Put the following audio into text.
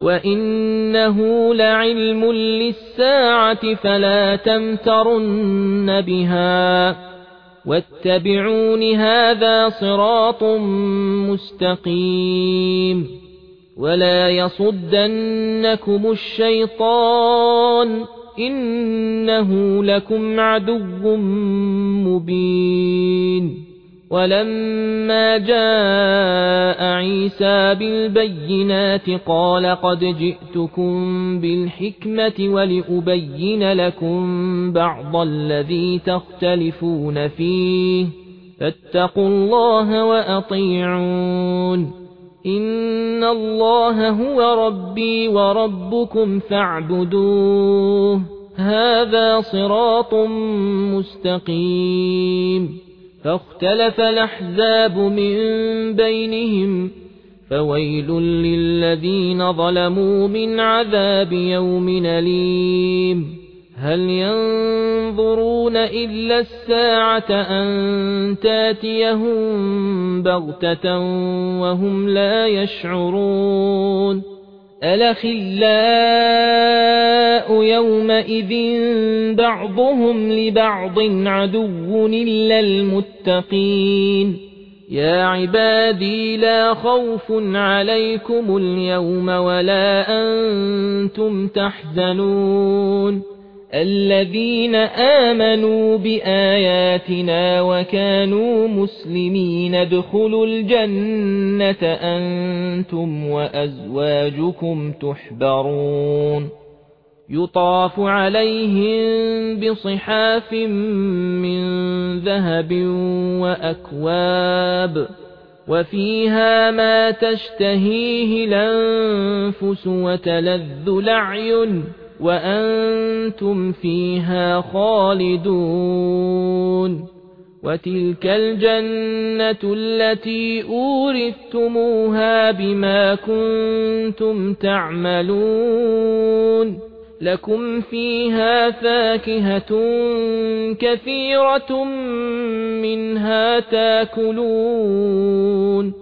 وإنه لعلم للساعة فلا تمترن بها واتبعون هذا صراط مستقيم ولا يصدنكم الشيطان إنه لكم عدو مبين ولما جاء عيسى بالبينات قال قد جئتكم بالحكمة ولأبين لكم بعض الذي تختلفون فيه فاتقوا الله وأطيعون إن الله هو ربي وربكم فاعبدوه هذا صراط مستقيم فاختلف الأحزاب من بينهم فويل للذين ظلموا من عذاب يوم أليم هل ينظرون إلا الساعة أن تاتيهم بغتة وهم لا يشعرون الأخلاء يومئذ بعضهم لبعض عدو إلا المتقين يا عبادي لا خوف عليكم اليوم ولا أنتم تحزنون الذين آمنوا بآياتنا وكانوا مسلمين ادخلوا الجنة أنتم وأزواجكم تحبرون يطاف عليهم بصحاف من ذهب وأكواب وفيها ما تشتهيه الأنفس وتلذ الأعين وأنتم فيها خالدون وتلك الجنة التي أورثتموها بما كنتم تعملون لكم فيها فاكهة كثيرة منها تاكلون